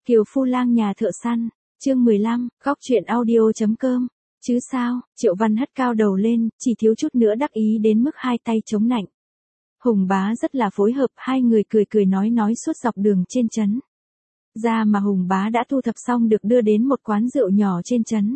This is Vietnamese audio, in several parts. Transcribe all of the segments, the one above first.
Kiều Phu Lang nhà thợ săn, chương 15, góc truyện audio.com. Chứ sao, Triệu Văn hất cao đầu lên, chỉ thiếu chút nữa đắc ý đến mức hai tay chống nạnh. Hùng Bá rất là phối hợp, hai người cười cười nói suốt dọc đường trên trấn. Ra mà Hùng Bá đã thu thập xong được đưa đến một quán rượu nhỏ trên trấn.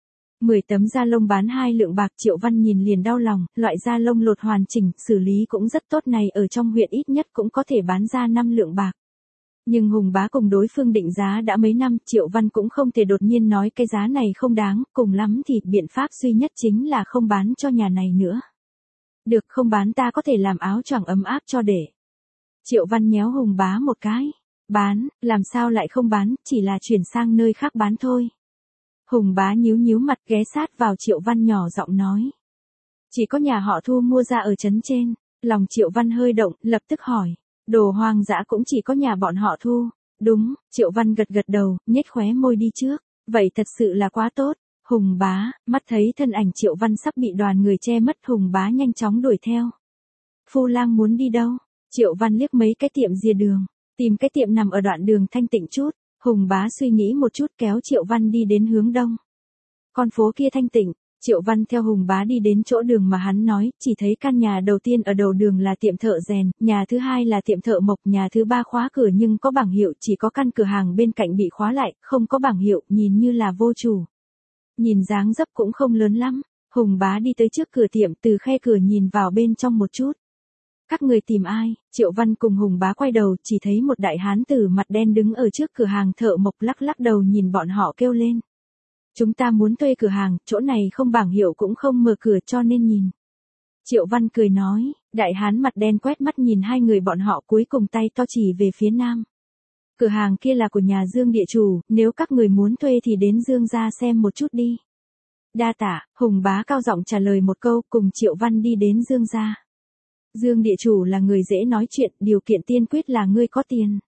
10 tấm da lông bán 2 lượng bạc, Triệu Văn nhìn liền đau lòng, loại da lông lột hoàn chỉnh, xử lý cũng rất tốt này ở trong huyện ít nhất cũng có thể bán ra 5 lượng bạc. Nhưng Hùng Bá cùng đối phương định giá đã mấy năm, Triệu Văn cũng không thể đột nhiên nói cái giá này không đáng, cùng lắm thì biện pháp duy nhất chính là không bán cho nhà này nữa. Được, không bán ta có thể làm áo choàng ấm áp cho để. Triệu Văn nhéo Hùng Bá một cái. Bán, làm sao lại không bán, chỉ là chuyển sang nơi khác bán thôi. Hùng Bá nhíu mặt ghé sát vào Triệu Văn nhỏ giọng nói. Chỉ có nhà họ Thu mua ra ở trấn trên. Lòng Triệu Văn hơi động, lập tức hỏi. Đồ hoang dã cũng chỉ có nhà bọn họ Thu. Đúng, Triệu Văn gật đầu, nhếch khóe môi đi trước. Vậy thật sự là quá tốt. Hùng Bá, mắt thấy thân ảnh Triệu Văn sắp bị đoàn người che mất, Hùng Bá nhanh chóng đuổi theo. Phu Lang muốn đi đâu? Triệu Văn liếc mấy cái tiệm rìa đường. Tìm cái tiệm nằm ở đoạn đường thanh tịnh chút. Hùng Bá suy nghĩ một chút kéo Triệu Văn đi đến hướng đông. Con phố kia thanh tịnh. Triệu Văn theo Hùng Bá đi đến chỗ đường mà hắn nói, chỉ thấy căn nhà đầu tiên ở đầu đường là tiệm thợ rèn, nhà thứ hai là tiệm thợ mộc, nhà thứ ba khóa cửa nhưng có bảng hiệu, chỉ có căn cửa hàng bên cạnh bị khóa lại, không có bảng hiệu, nhìn như là vô chủ. Nhìn dáng dấp cũng không lớn lắm. Hùng Bá đi tới trước cửa tiệm, từ khe cửa nhìn vào bên trong một chút. Các người tìm ai? Triệu Văn cùng Hùng Bá quay đầu, chỉ thấy một đại hán tử mặt đen đứng ở trước cửa hàng thợ mộc, lắc đầu nhìn bọn họ kêu lên. Chúng ta muốn thuê cửa hàng, chỗ này không bảng hiệu cũng không mở cửa cho nên nhìn. Triệu Văn cười nói, đại hán mặt đen quét mắt nhìn hai người bọn họ, cuối cùng tay to chỉ về phía nam. Cửa hàng kia là của nhà Dương địa chủ, nếu các người muốn thuê thì đến Dương gia xem một chút đi. Đa tạ, Hùng Bá cao giọng trả lời một câu, cùng Triệu Văn đi đến Dương gia. Dương địa chủ là người dễ nói chuyện, điều kiện tiên quyết là ngươi có tiền.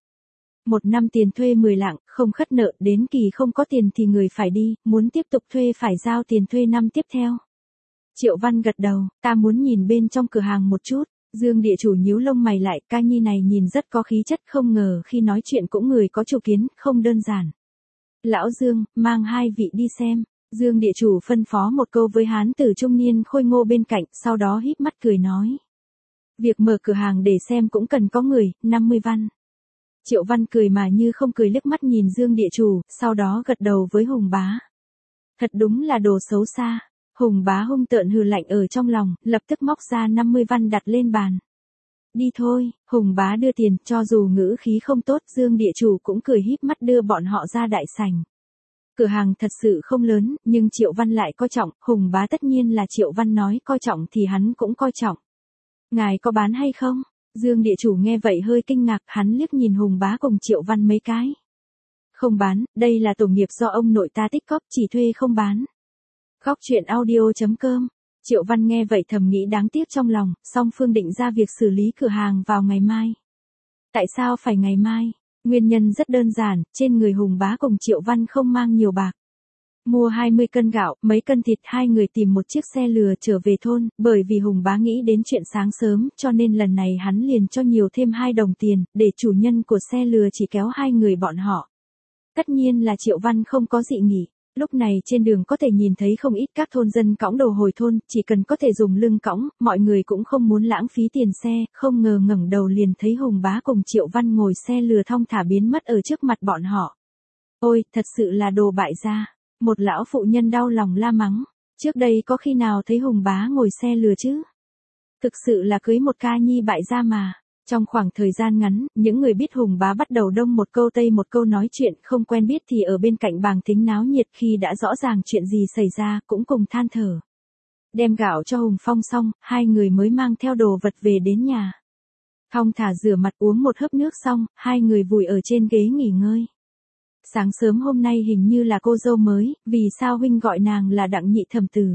1 năm tiền thuê 10 lạng, không khất nợ, đến kỳ không có tiền thì người phải đi, muốn tiếp tục thuê phải giao tiền thuê năm tiếp theo. Triệu Văn gật đầu, ta muốn nhìn bên trong cửa hàng một chút. Dương địa chủ nhíu lông mày lại, ca nhi này nhìn rất có khí chất, không ngờ khi nói chuyện cũng người có chủ kiến, không đơn giản. Lão Dương, mang hai vị đi xem. Dương địa chủ phân phó một câu với hán tử trung niên khôi ngô bên cạnh, sau đó híp mắt cười nói. Việc mở cửa hàng để xem cũng cần có người, 50 văn. Triệu Văn cười mà như không cười, liếc mắt nhìn Dương địa chủ, sau đó gật đầu với Hùng Bá. Thật đúng là đồ xấu xa. Hùng Bá hung tợn hừ lạnh ở trong lòng, lập tức móc ra 50 văn đặt lên bàn. Đi thôi, Hùng Bá đưa tiền, cho dù ngữ khí không tốt, Dương địa chủ cũng cười híp mắt đưa bọn họ ra đại sảnh. Cửa hàng thật sự không lớn, nhưng Triệu Văn lại coi trọng, Hùng Bá tất nhiên là Triệu Văn nói coi trọng thì hắn cũng coi trọng. Ngài có bán hay không? Dương địa chủ nghe vậy hơi kinh ngạc, hắn liếc nhìn Hùng Bá cùng Triệu Văn mấy cái. Không bán, đây là tổ nghiệp do ông nội ta tích cóp, chỉ thuê không bán. Góc truyện audio.com. Triệu Văn nghe vậy thầm nghĩ đáng tiếc trong lòng, song phương định ra việc xử lý cửa hàng vào ngày mai. Tại sao phải ngày mai? Nguyên nhân rất đơn giản, trên người Hùng Bá cùng Triệu Văn không mang nhiều bạc. Mua 20 cân gạo, mấy cân thịt, hai người tìm một chiếc xe lừa trở về thôn, bởi vì Hùng Bá nghĩ đến chuyện sáng sớm, cho nên lần này hắn liền cho nhiều thêm 2 đồng tiền, để chủ nhân của xe lừa chỉ kéo hai người bọn họ. Tất nhiên là Triệu Văn không có dị nghị. Lúc này trên đường có thể nhìn thấy không ít các thôn dân cõng đồ hồi thôn, chỉ cần có thể dùng lưng cõng, mọi người cũng không muốn lãng phí tiền xe, không ngờ ngẩng đầu liền thấy Hùng Bá cùng Triệu Văn ngồi xe lừa thong thả biến mất ở trước mặt bọn họ. Ôi, thật sự là đồ bại gia. Một lão phụ nhân đau lòng la mắng, trước đây có khi nào thấy Hùng Bá ngồi xe lừa chứ? Thực sự là cưới một ca nhi bại gia mà. Trong khoảng thời gian ngắn, những người biết Hùng Bá bắt đầu đông một câu tây một câu nói chuyện, không quen biết thì ở bên cạnh bàng tính náo nhiệt, khi đã rõ ràng chuyện gì xảy ra, cũng cùng than thở. Đem gạo cho Hùng Phong xong, hai người mới mang theo đồ vật về đến nhà. Thong thả rửa mặt uống một hớp nước xong, hai người vùi ở trên ghế nghỉ ngơi. Sáng sớm hôm nay hình như là cô dâu mới, vì sao huynh gọi nàng là Đặng Nhị Thẩm Tử?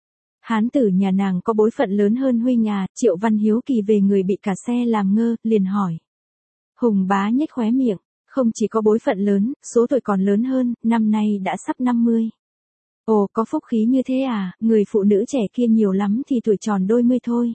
Hán tử nhà nàng có bối phận lớn hơn huynh à? Triệu Văn hiếu kỳ về người bị cả xe làm ngơ, liền hỏi. Hùng Bá nhếch khóe miệng, không chỉ có bối phận lớn, số tuổi còn lớn hơn, năm nay đã sắp 50. Ồ, có phúc khí như thế à? Người phụ nữ trẻ kia nhiều lắm thì tuổi tròn đôi mươi thôi.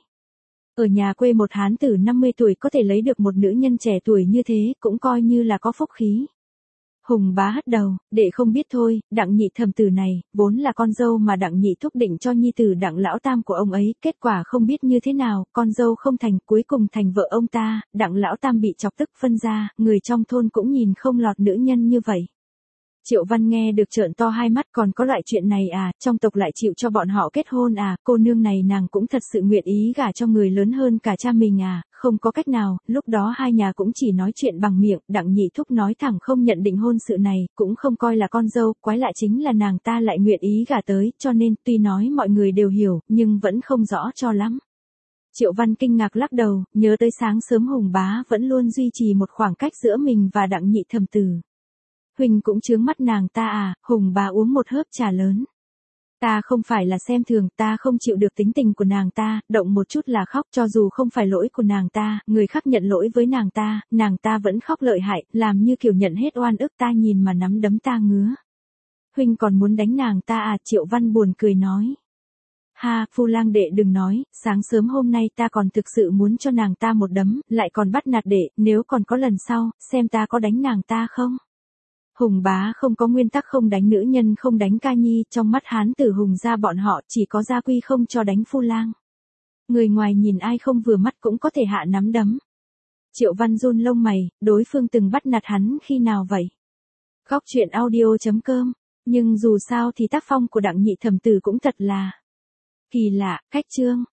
Ở nhà quê một hán tử 50 tuổi có thể lấy được một nữ nhân trẻ tuổi như thế, cũng coi như là có phúc khí. Hùng bá hất đầu, đệ không biết thôi, Đặng nhị thẩm tử này, vốn là con dâu mà Đặng nhị thúc định cho nhi tử Đặng lão tam của ông ấy, kết quả không biết như thế nào, con dâu không thành, cuối cùng thành vợ ông ta, Đặng lão tam bị chọc tức phân ra, người trong thôn cũng nhìn không lọt nữ nhân như vậy. Triệu Văn nghe được trợn to hai mắt, còn có loại chuyện này à, trong tộc lại chịu cho bọn họ kết hôn à, cô nương này nàng cũng thật sự nguyện ý gả cho người lớn hơn cả cha mình à, không có cách nào, lúc đó hai nhà cũng chỉ nói chuyện bằng miệng, Đặng nhị thúc nói thẳng không nhận định hôn sự này, cũng không coi là con dâu, quái lạ chính là nàng ta lại nguyện ý gả tới, cho nên tuy nói mọi người đều hiểu, nhưng vẫn không rõ cho lắm. Triệu Văn kinh ngạc lắc đầu, nhớ tới sáng sớm Hùng bá vẫn luôn duy trì một khoảng cách giữa mình và Đặng nhị thẩm tử. Huỳnh cũng chướng mắt nàng ta à, Hùng bá uống một hớp trà lớn. Ta không phải là xem thường, ta không chịu được tính tình của nàng ta, động một chút là khóc, cho dù không phải lỗi của nàng ta, người khác nhận lỗi với nàng ta vẫn khóc lợi hại, làm như kiểu nhận hết oan ức, ta nhìn mà nắm đấm ta ngứa. Huỳnh còn muốn đánh nàng ta à, Triệu Văn buồn cười nói. Ha, Phu Lang đệ đừng nói, sáng sớm hôm nay ta còn thực sự muốn cho nàng ta một đấm, lại còn bắt nạt đệ, nếu còn có lần sau, xem ta có đánh nàng ta không. Hùng bá không có nguyên tắc không đánh nữ nhân không đánh ca nhi, trong mắt hán tử Hùng gia bọn họ chỉ có gia quy không cho đánh Phu Lang. Người ngoài nhìn ai không vừa mắt cũng có thể hạ nắm đấm. Triệu Văn run lông mày, đối phương từng bắt nạt hắn khi nào vậy? Góc truyện audio.com, nhưng dù sao thì tác phong của Đặng nhị thẩm tử cũng thật là kỳ lạ, cách chương.